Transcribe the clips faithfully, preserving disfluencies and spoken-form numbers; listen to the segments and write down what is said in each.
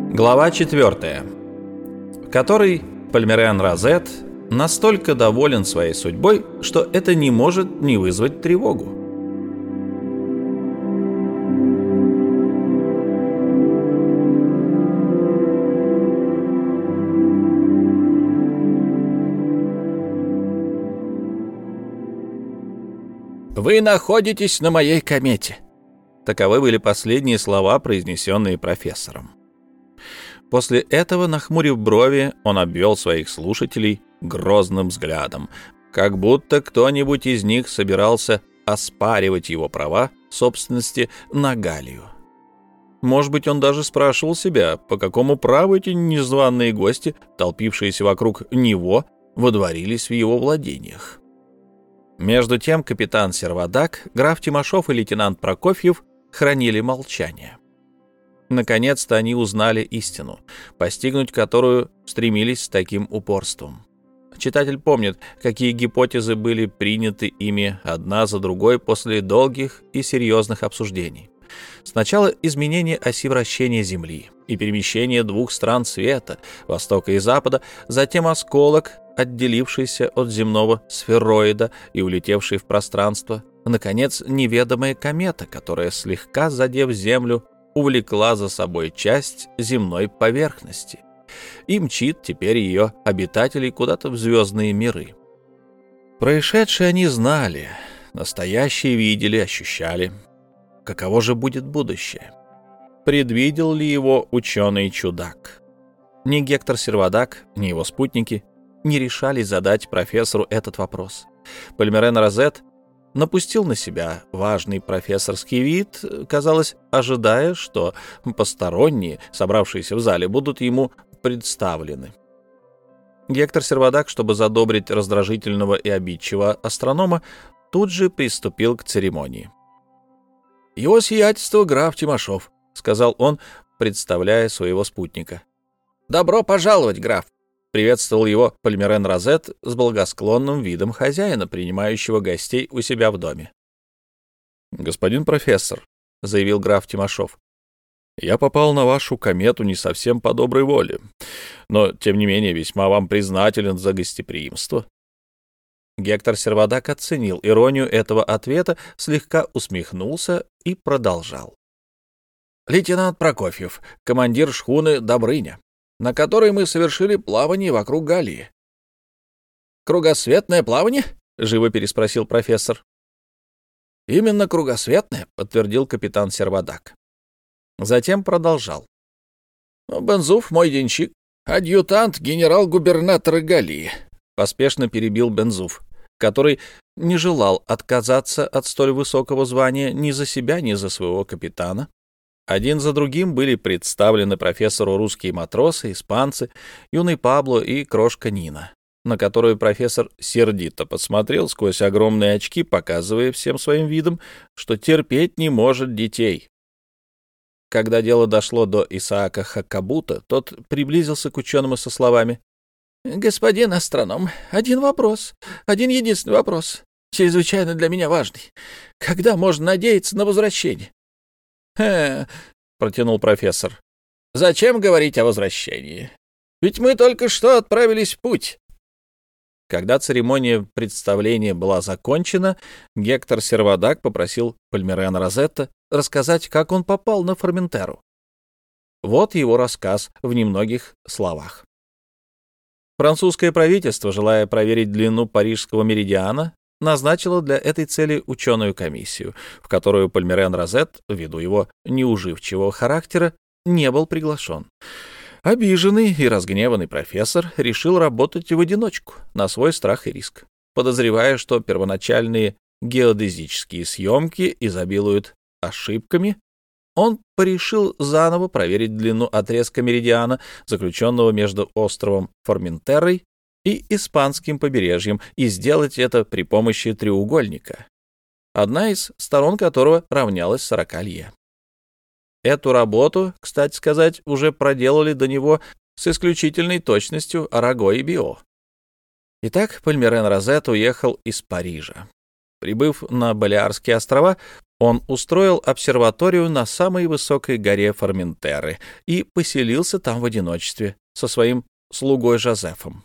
Глава четвертая, в которой Пальмирен Розет настолько доволен своей судьбой, что это не может не вызвать тревогу. «Вы находитесь на моей комете». Таковы были последние слова, произнесенные профессором. После этого, нахмурив брови, он обвел своих слушателей грозным взглядом, как будто кто-нибудь из них собирался оспаривать его права собственности на Галлию. Может быть, он даже спрашивал себя, по какому праву эти незваные гости, толпившиеся вокруг него, водворились в его владениях. Между тем капитан Сервадак, граф Тимошов и лейтенант Прокофьев хранили молчание. Наконец-то они узнали истину, постигнуть которую стремились с таким упорством. Читатель помнит, какие гипотезы были приняты ими одна за другой после долгих и серьезных обсуждений. Сначала изменение оси вращения Земли и перемещение двух стран света, Востока и Запада, затем осколок, отделившийся от земного сфероида и улетевший в пространство, наконец, неведомая комета, которая, слегка задев Землю, увлекла за собой часть земной поверхности и мчит теперь ее обитателей куда-то в звездные миры. Происшедшее они знали, настоящее видели, ощущали. Каково же будет будущее? Предвидел ли его ученый-чудак? Ни Гектор Сервадак, ни его спутники не решались задать профессору этот вопрос. Пальмирен Розет напустил на себя важный профессорский вид, казалось, ожидая, что посторонние, собравшиеся в зале, будут ему представлены. Гектор Сервадак, чтобы задобрить раздражительного и обидчивого астронома, тут же приступил к церемонии. «Его сиятельство граф Тимошов», — сказал он, представляя своего спутника. «Добро пожаловать, граф», — приветствовал его Пальмирен Розет с благосклонным видом хозяина, принимающего гостей у себя в доме. «Господин профессор», — заявил граф Тимошов, — «я попал на вашу комету не совсем по доброй воле, но, тем не менее, весьма вам признателен за гостеприимство». Гектор Сервадак оценил иронию этого ответа, слегка усмехнулся и продолжал. «Лейтенант Прокофьев, командир шхуны «Добрыня», на которой мы совершили плавание вокруг Галлии». «Кругосветное плавание?» — живо переспросил профессор. «Именно кругосветное», — подтвердил капитан Сервадак. Затем продолжал. «Бензуф, мой денщик, адъютант генерал-губернатора Галлии», — поспешно перебил Бензуф, который не желал отказаться от столь высокого звания ни за себя, ни за своего капитана. Один за другим были представлены профессору русские матросы, испанцы, юный Пабло и крошка Нина, на которую профессор сердито посмотрел сквозь огромные очки, показывая всем своим видом, что терпеть не может детей. Когда дело дошло до Исаака Хаккабута, тот приблизился к ученому со словами: «Господин астроном, один вопрос, один единственный вопрос, чрезвычайно для меня важный. Когда можно надеяться на возвращение?» «Хе», — протянул профессор, — «зачем говорить о возвращении? Ведь мы только что отправились в путь». Когда церемония представления была закончена, Гектор Сервадак попросил Пальмирена Розета рассказать, как он попал на Форментеру. Вот его рассказ в немногих словах. Французское правительство, желая проверить длину парижского меридиана, назначило для этой цели ученую комиссию, в которую Пальмирен Розет, ввиду его неуживчивого характера, не был приглашен. Обиженный и разгневанный профессор решил работать в одиночку, на свой страх и риск, подозревая, что первоначальные геодезические съемки изобилуют ошибками. Он порешил заново проверить длину отрезка меридиана, заключенного между островом Форментерой и испанским побережьем, и сделать это при помощи треугольника, одна из сторон которого равнялась сорока лье. Эту работу, кстати сказать, уже проделали до него с исключительной точностью Араго и Био. Итак, Пальмирен Розет уехал из Парижа. Прибыв на Балеарские острова, Он устроил обсерваторию на самой высокой горе Форментеры и поселился там в одиночестве со своим слугой Жозефом.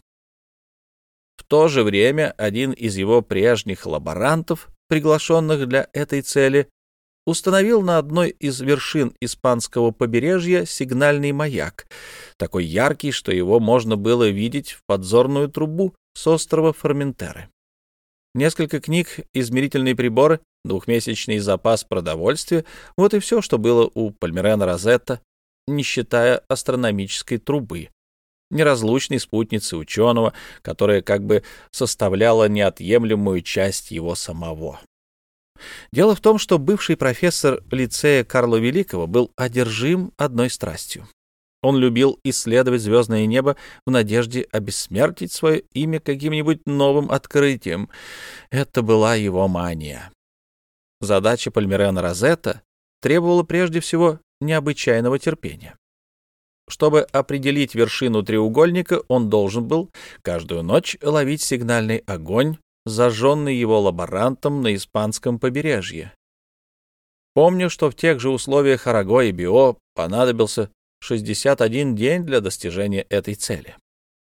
В то же время один из его прежних лаборантов, приглашенных для этой цели, установил на одной из вершин испанского побережья сигнальный маяк, такой яркий, что его можно было видеть в подзорную трубу с острова Форментеры. Несколько книг, измерительные приборы, двухмесячный запас продовольствия — вот и все, что было у Пальмирена Розетта, не считая астрономической трубы, неразлучной спутницы ученого, которая как бы составляла неотъемлемую часть его самого. Дело в том, что бывший профессор лицея Карла Великого был одержим одной страстью. Он любил исследовать звездное небо в надежде обессмертить свое имя каким-нибудь новым открытием. Это была его мания. Задача Пальмирена Розетта требовала прежде всего необычайного терпения. Чтобы определить вершину треугольника, он должен был каждую ночь ловить сигнальный огонь, зажженный его лаборантом на испанском побережье. Помню, что в тех же условиях Араго и Био понадобился шестьдесят один день для достижения этой цели.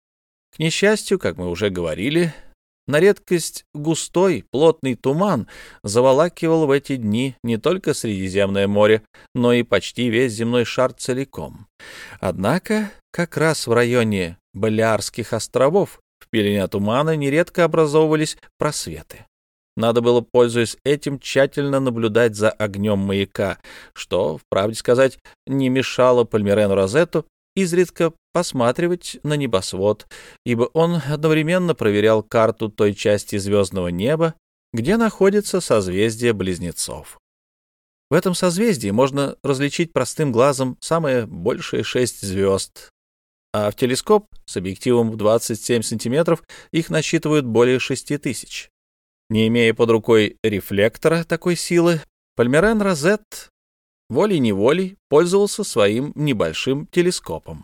К несчастью, как мы уже говорили, на редкость густой, плотный туман заволакивал в эти дни не только Средиземное море, но и почти весь земной шар целиком. Однако как раз в районе Балеарских островов в пелене тумана нередко образовывались просветы. Надо было, пользуясь этим, тщательно наблюдать за огнем маяка, что, в правде сказать, не мешало Пальмирену Розетту изредка посматривать на небосвод, ибо он одновременно проверял карту той части звездного неба, где находится созвездие Близнецов. В этом созвездии можно различить простым глазом самые большие шесть звезд, а в телескоп с объективом в двадцать семь сантиметров их насчитывают более шести тысяч. Не имея под рукой рефлектора такой силы, Пальмирен Розетт волей-неволей пользовался своим небольшим телескопом.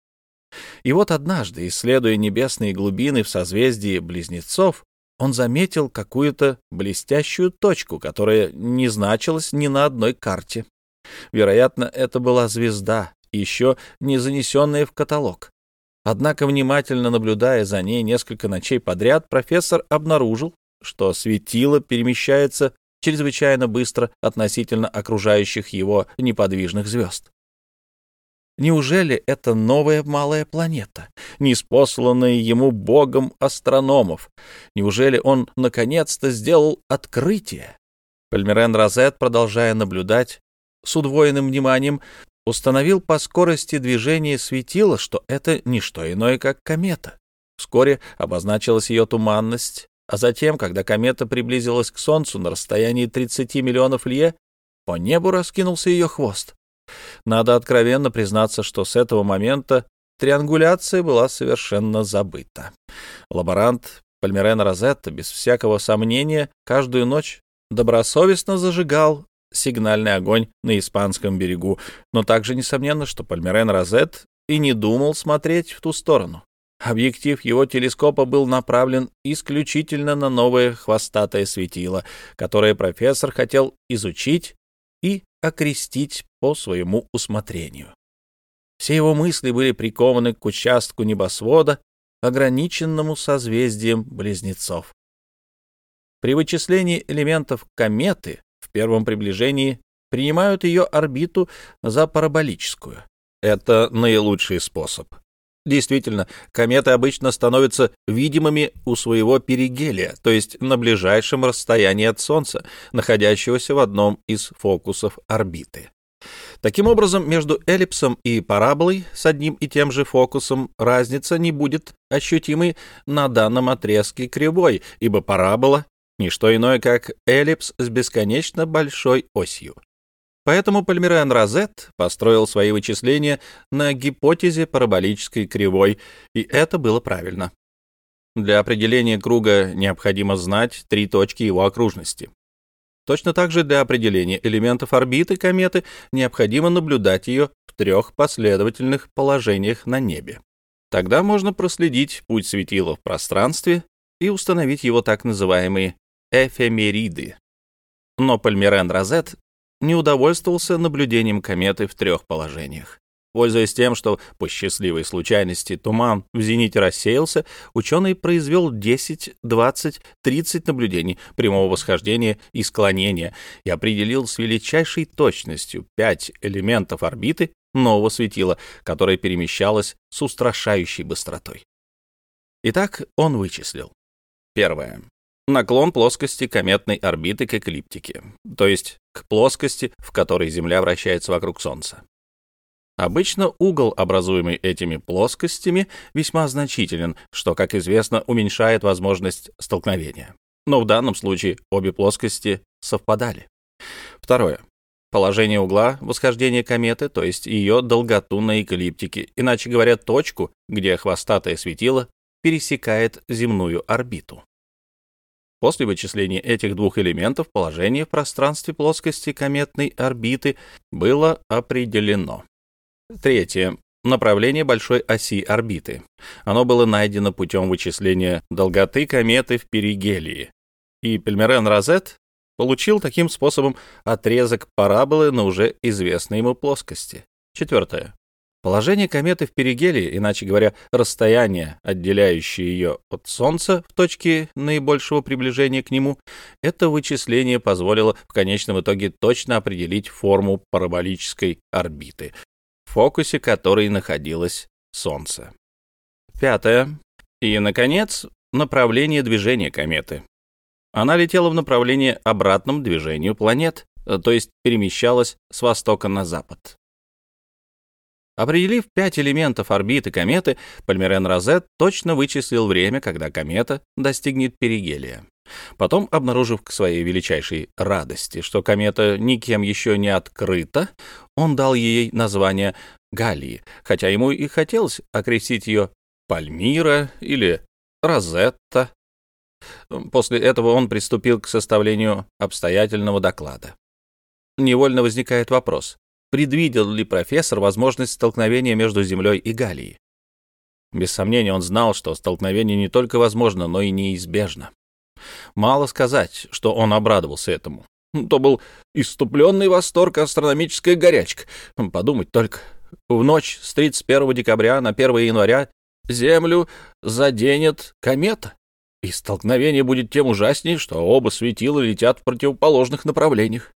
И вот однажды, исследуя небесные глубины в созвездии Близнецов, он заметил какую-то блестящую точку, которая не значилась ни на одной карте. Вероятно, это была звезда, еще не занесенная в каталог. Однако, внимательно наблюдая за ней несколько ночей подряд, профессор обнаружил, что светило перемещается чрезвычайно быстро относительно окружающих его неподвижных звезд. Неужели это новая малая планета, ниспосланная ему богом астрономов? Неужели он наконец-то сделал открытие? Пальмирен Розетт, продолжая наблюдать с удвоенным вниманием, установил по скорости движения светила, что это не что иное, как комета. Вскоре обозначилась ее туманность, а затем, когда комета приблизилась к Солнцу на расстоянии тридцати миллионов лье, по небу раскинулся ее хвост. Надо откровенно признаться, что с этого момента триангуляция была совершенно забыта. Лаборант Пальмирена Розетта, без всякого сомнения, каждую ночь добросовестно зажигал сигнальный огонь на испанском берегу, но также несомненно, что Пальмирен Розетт и не думал смотреть в ту сторону. Объектив его телескопа был направлен исключительно на новое хвостатое светило, которое профессор хотел изучить и окрестить по своему усмотрению. Все его мысли были прикованы к участку небосвода, ограниченному созвездием Близнецов. При вычислении элементов кометы в первом приближении принимают ее орбиту за параболическую. Это наилучший способ. Действительно, кометы обычно становятся видимыми у своего перигелия, то есть на ближайшем расстоянии от Солнца, находящегося в одном из фокусов орбиты. Таким образом, между эллипсом и параболой с одним и тем же фокусом разница не будет ощутимой на данном отрезке кривой, ибо парабола — не что иное, как эллипс с бесконечно большой осью. Поэтому Пальмирен Розетт построил свои вычисления на гипотезе параболической кривой, и это было правильно. Для определения круга необходимо знать три точки его окружности. Точно так же для определения элементов орбиты кометы необходимо наблюдать ее в трех последовательных положениях на небе. Тогда можно проследить путь светила в пространстве и установить его так называемые эфемериды. Но Пальмирен-Розет не удовольствовался наблюдением кометы в трех положениях. Пользуясь тем, что по счастливой случайности туман в зените рассеялся, ученый произвел десять, двадцать, тридцать наблюдений прямого восхождения и склонения и определил с величайшей точностью пять элементов орбиты нового светила, которое перемещалось с устрашающей быстротой. Итак, он вычислил. Первое. Наклон плоскости кометной орбиты к эклиптике, то есть к плоскости, в которой Земля вращается вокруг Солнца. Обычно угол, образуемый этими плоскостями, весьма значителен, что, как известно, уменьшает возможность столкновения. Но в данном случае обе плоскости совпадали. Второе. Положение угла восхождения кометы, то есть ее долготу на эклиптике, иначе говоря, точку, где хвостатое светило пересекает земную орбиту. После вычисления этих двух элементов положение в пространстве плоскости кометной орбиты было определено. Третье. Направление большой оси орбиты. Оно было найдено путем вычисления долготы кометы в перигелии. И Пальмирен-Розет получил таким способом отрезок параболы на уже известной ему плоскости. Четвертое. Положение кометы в перигелии, иначе говоря, расстояние, отделяющее ее от Солнца в точке наибольшего приближения к нему, это вычисление позволило в конечном итоге точно определить форму параболической орбиты, в фокусе которой находилось Солнце. Пятое. И, наконец, направление движения кометы. Она летела в направлении обратном движению планет, то есть перемещалась с востока на запад. Определив пять элементов орбиты кометы, Пальмирен-Розет точно вычислил время, когда комета достигнет перигелия. Потом, обнаружив к своей величайшей радости, что комета никем еще не открыта, он дал ей название Галлии, хотя ему и хотелось окрестить ее Пальмира или Розетта. После этого он приступил к составлению обстоятельного доклада. Невольно возникает вопрос: предвидел ли профессор возможность столкновения между Землей и Галлией? Без сомнения, он знал, что столкновение не только возможно, но и неизбежно. Мало сказать, что он обрадовался этому. То был исступленный восторг, астрономическая горячка. Подумать только, в ночь с тридцать первого декабря на первое января Землю заденет комета, и столкновение будет тем ужаснее, что оба светила летят в противоположных направлениях.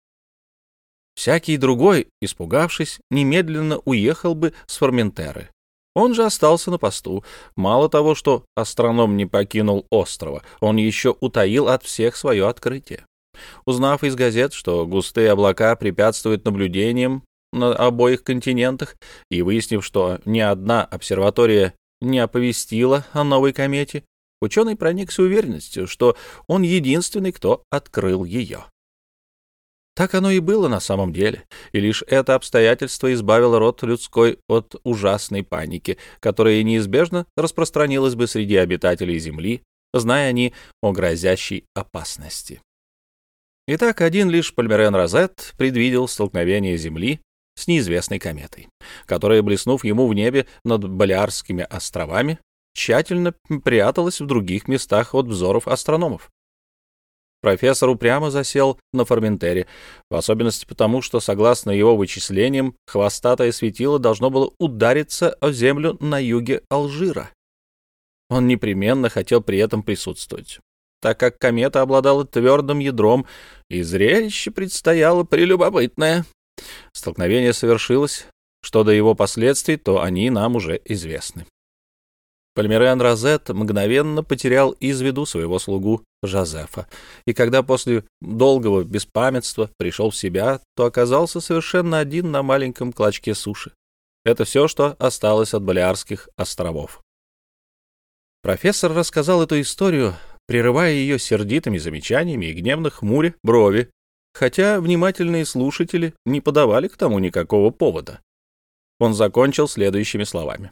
Всякий другой, испугавшись, немедленно уехал бы с Форментеры. Он же остался на посту. Мало того, что астроном не покинул острова, он еще утаил от всех свое открытие. Узнав из газет, что густые облака препятствуют наблюдениям на обоих континентах, и выяснив, что ни одна обсерватория не оповестила о новой комете, ученый проникся уверенностью, что он единственный, кто открыл ее. Так оно и было на самом деле, и лишь это обстоятельство избавило род людской от ужасной паники, которая неизбежно распространилась бы среди обитателей Земли, зная они о грозящей опасности. Итак, один лишь Пальмирен-Розет предвидел столкновение Земли с неизвестной кометой, которая, блеснув ему в небе над Балеарскими островами, тщательно пряталась в других местах от взоров астрономов. Профессор упрямо засел на Форментере, в особенности потому, что, согласно его вычислениям, хвостатое светило должно было удариться о землю на юге Алжира. Он непременно хотел при этом присутствовать, так как комета обладала твердым ядром, и зрелище предстояло прелюбопытное. Столкновение совершилось. Что до его последствий, то они нам уже известны. Пальмирен-Розет мгновенно потерял из виду своего слугу Жозефа, и когда после долгого беспамятства пришел в себя, то оказался совершенно один на маленьком клочке суши. Это все, что осталось от Балеарских островов. Профессор рассказал эту историю, прерывая ее сердитыми замечаниями и гневно хмуря брови, хотя внимательные слушатели не подавали к тому никакого повода. Он закончил следующими словами.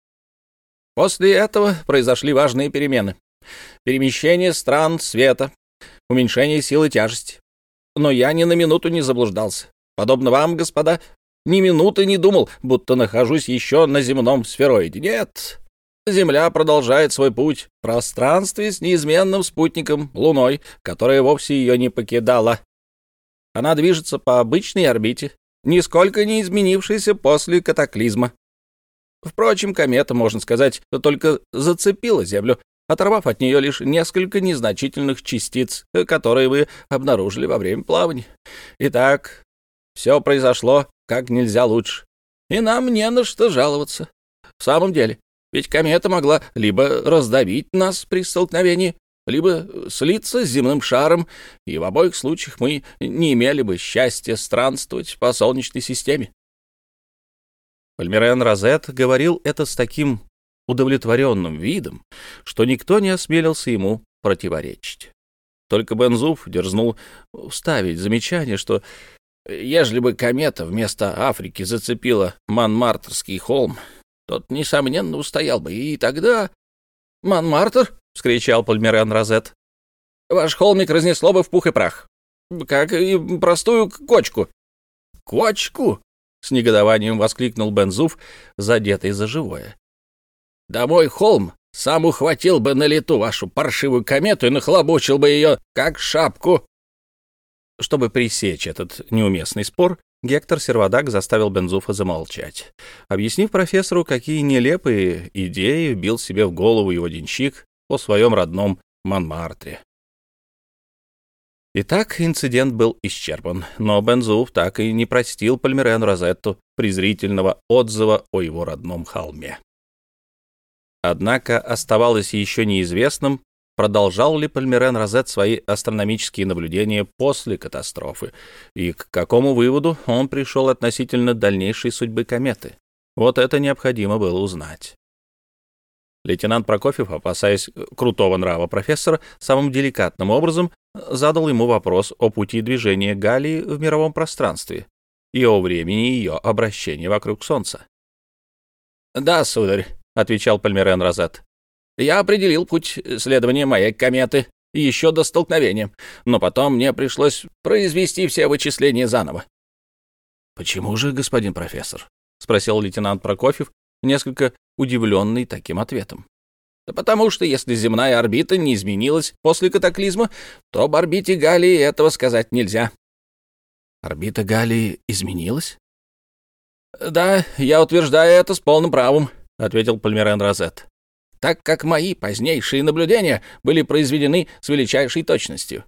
После этого произошли важные перемены. Перемещение стран света, уменьшение силы тяжести. Но я ни на минуту не заблуждался. Подобно вам, господа, ни минуты не думал, будто нахожусь еще на земном сфероиде. Нет, Земля продолжает свой путь в пространстве с неизменным спутником, Луной, которая вовсе ее не покидала, Она движется по обычной орбите, нисколько не изменившейся после катаклизма. Впрочем, комета, можно сказать, только зацепила Землю, оторвав от нее лишь несколько незначительных частиц, которые вы обнаружили во время плавания. Итак, все произошло как нельзя лучше, и нам не на что жаловаться. В самом деле, ведь комета могла либо раздавить нас при столкновении, либо слиться с земным шаром, и в обоих случаях мы не имели бы счастья странствовать по Солнечной системе. Пальмирен Розет говорил это с таким удовлетворенным видом, что никто не осмелился ему противоречить. Только Бен-Зуф дерзнул вставить замечание, что ежели бы комета вместо Африки зацепила Монмартрский холм, тот, несомненно, устоял бы, и тогда... — Монмартр? — вскричал Пальмирен Розет. — Ваш холмик разнесло бы в пух и прах, как и простую кочку. — Кочку? — с негодованием воскликнул Бен-Зуф, задетый за живое. — Да мой холм сам ухватил бы на лету вашу паршивую комету и нахлобучил бы ее, как шапку. Чтобы пресечь этот неуместный спор, Гектор Сервадак заставил Бен-Зуфа замолчать, объяснив профессору, какие нелепые идеи вбил себе в голову его денщик о своем родном Монмартре. Итак, инцидент был исчерпан, но Бен-Зуф так и не простил Пальмирену Розетту презрительного отзыва о его родном холме. Однако оставалось еще неизвестным, продолжал ли Пальмирен Розет свои астрономические наблюдения после катастрофы и к какому выводу он пришел относительно дальнейшей судьбы кометы. Вот это необходимо было узнать. Лейтенант Прокофьев, опасаясь крутого нрава профессора, самым деликатным образом задал ему вопрос о пути движения Галлии в мировом пространстве и о времени ее обращения вокруг Солнца. «Да, сударь», — отвечал Пальмирен Розет, — «я определил путь следования моей кометы еще до столкновения, но потом мне пришлось произвести все вычисления заново». «Почему же, господин профессор?» — спросил лейтенант Прокофьев, несколько удивленный таким ответом. «Да потому что если земная орбита не изменилась после катаклизма, то об орбите Галлии этого сказать нельзя». «Орбита Галлии изменилась?» «Да, я утверждаю это с полным правом», — ответил Пальмирен Розет, «так как мои позднейшие наблюдения были произведены с величайшей точностью».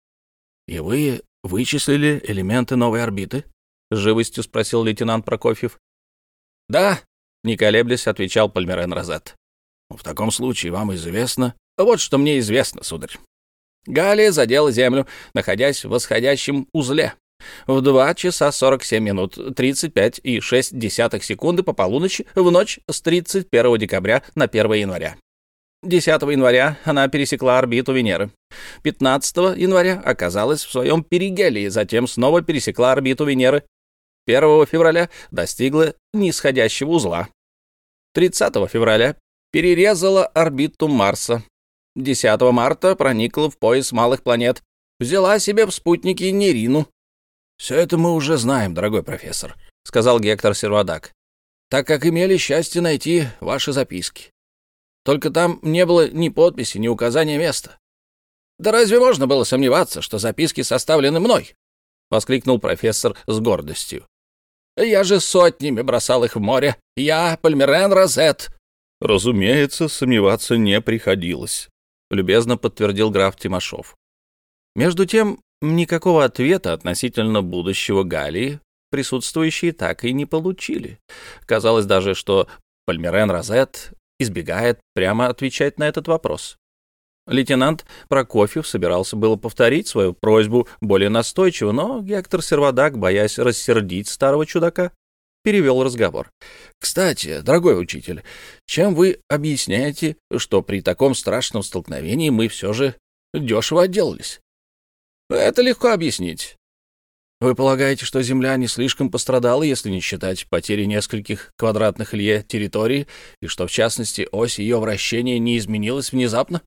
«И вы вычислили элементы новой орбиты?» — с живостью спросил лейтенант Прокофьев. «Да», — не колеблясь, отвечал Пальмирен Розет. «В таком случае вам известно...» «Вот что мне известно, сударь. Галлия задела Землю, находясь в восходящем узле. В два часа сорок семь минут тридцать пять и шесть десятых секунды по полуночи в ночь с тридцать первого декабря на первое января. десятого января она пересекла орбиту Венеры. пятнадцатого января оказалась в своем перигелии, затем снова пересекла орбиту Венеры. первого февраля достигла нисходящего узла. тридцатого февраля перерезала орбиту Марса. десятого марта проникла в пояс малых планет. Взяла себе в спутники Нерину. «Все это мы уже знаем, дорогой профессор», — сказал Гектор Сервадак, «так как имели счастье найти ваши записки. Только там не было ни подписи, ни указания места». «Да разве можно было сомневаться, что записки составлены мной?» — воскликнул профессор с гордостью. «Я же сотнями бросал их в море. Я Пальмирен Розет». «Разумеется, сомневаться не приходилось», — любезно подтвердил граф Тимошов. Между тем, никакого ответа относительно будущего Галлии присутствующие так и не получили. Казалось даже, что Пальмирен Розет избегает прямо отвечать на этот вопрос. Лейтенант Прокофьев собирался было повторить свою просьбу более настойчиво, но Гектор Сервадак, боясь рассердить старого чудака, перевел разговор. «Кстати, дорогой учитель, чем вы объясняете, что при таком страшном столкновении мы все же дешево отделались?» «Это легко объяснить. Вы полагаете, что Земля не слишком пострадала, если не считать потери нескольких квадратных лье территории, и что, в частности, ось ее вращения не изменилась внезапно?»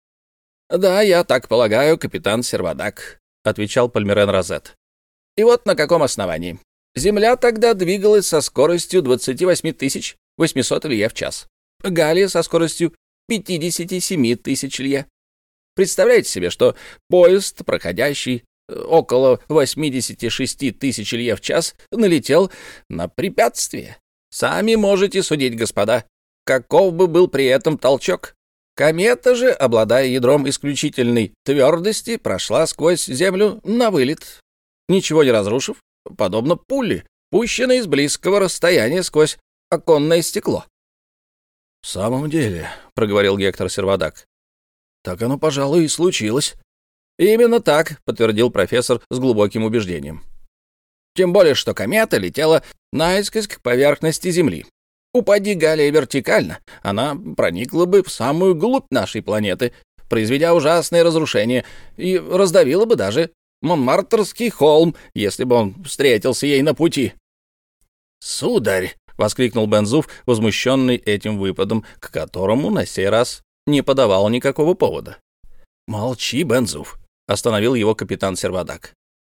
«Да, я так полагаю, капитан Сервадак», — отвечал Пальмирен Розет. «И вот на каком основании. Земля тогда двигалась со скоростью двадцать восемь тысяч восемьсот лье в час. Галлия со скоростью пятьдесят семь тысяч лье. Представляете себе, что поезд, проходящий около восемьдесят шесть тысяч лье в час, налетел на препятствие. Сами можете судить, господа, каков бы был при этом толчок. Комета же, обладая ядром исключительной твердости, прошла сквозь Землю на вылет, ничего не разрушив, подобно пуле, пущенной с близкого расстояния сквозь оконное стекло. — В самом деле, — проговорил Гектор Сервадак, — так оно, пожалуй, и случилось. — Именно так, — подтвердил профессор с глубоким убеждением. Тем более, что комета летела наискось к поверхности Земли. Упади Галлия вертикально, она проникла бы в самую глубь нашей планеты, произведя ужасные разрушения, и раздавила бы даже Монмартрский холм, если бы он встретился ей на пути. — Сударь! — воскликнул Бен-Зуф, возмущенный этим выпадом, к которому на сей раз не подавал никакого повода. — Молчи, Бен-Зуф! — остановил его капитан Сервадак.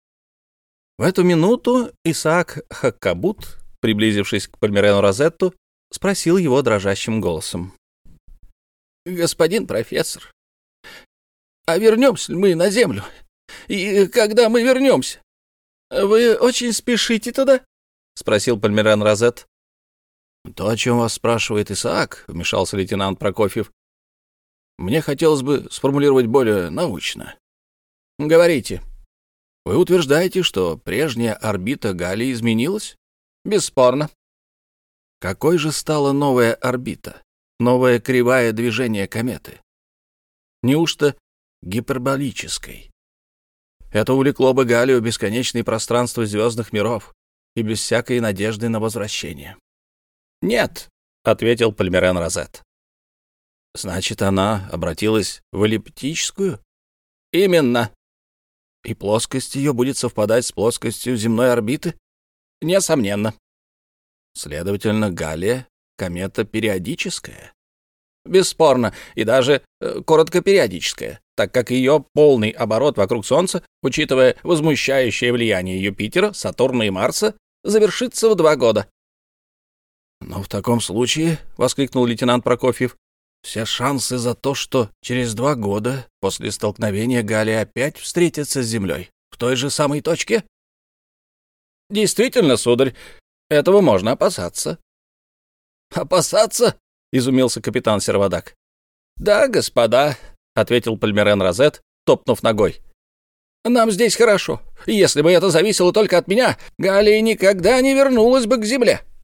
В эту минуту Исаак Хаккабут, приблизившись к Пальмирену Розетту, спросил его дрожащим голосом. — Господин профессор, а вернемся ли мы на Землю? И когда мы вернемся? Вы очень спешите туда? — спросил Пальмирен Розетт. — То, о чем вас спрашивает Исаак, — вмешался лейтенант Прокофьев, — мне хотелось бы сформулировать более научно. — Говорите. — Вы утверждаете, что прежняя орбита Галлии изменилась? — Бесспорно. — Какой же стала новая орбита, новая кривая движения кометы? Неужто гиперболической? Это увлекло бы Галлию в бесконечные пространства звездных миров и без всякой надежды на возвращение. — Нет, — ответил Пальмирен Розетт. — Значит, она обратилась в эллиптическую? — Именно. — И плоскость ее будет совпадать с плоскостью земной орбиты? — Несомненно. — Следовательно, Галлия — комета периодическая? — Бесспорно, и даже э, короткопериодическая, так как ее полный оборот вокруг Солнца, учитывая возмущающее влияние Юпитера, Сатурна и Марса, завершится в два года. — Но в таком случае, — воскликнул лейтенант Прокофьев, — все шансы за то, что через два года после столкновения Галлия опять встретится с Землей в той же самой точке? — Действительно, сударь, этого можно опасаться. — Опасаться? — изумился капитан Сервадак. — Да, господа, — ответил Пальмирен Розетт, топнув ногой. — Нам здесь хорошо. Если бы это зависело только от меня, Галлия никогда не вернулась бы к Земле.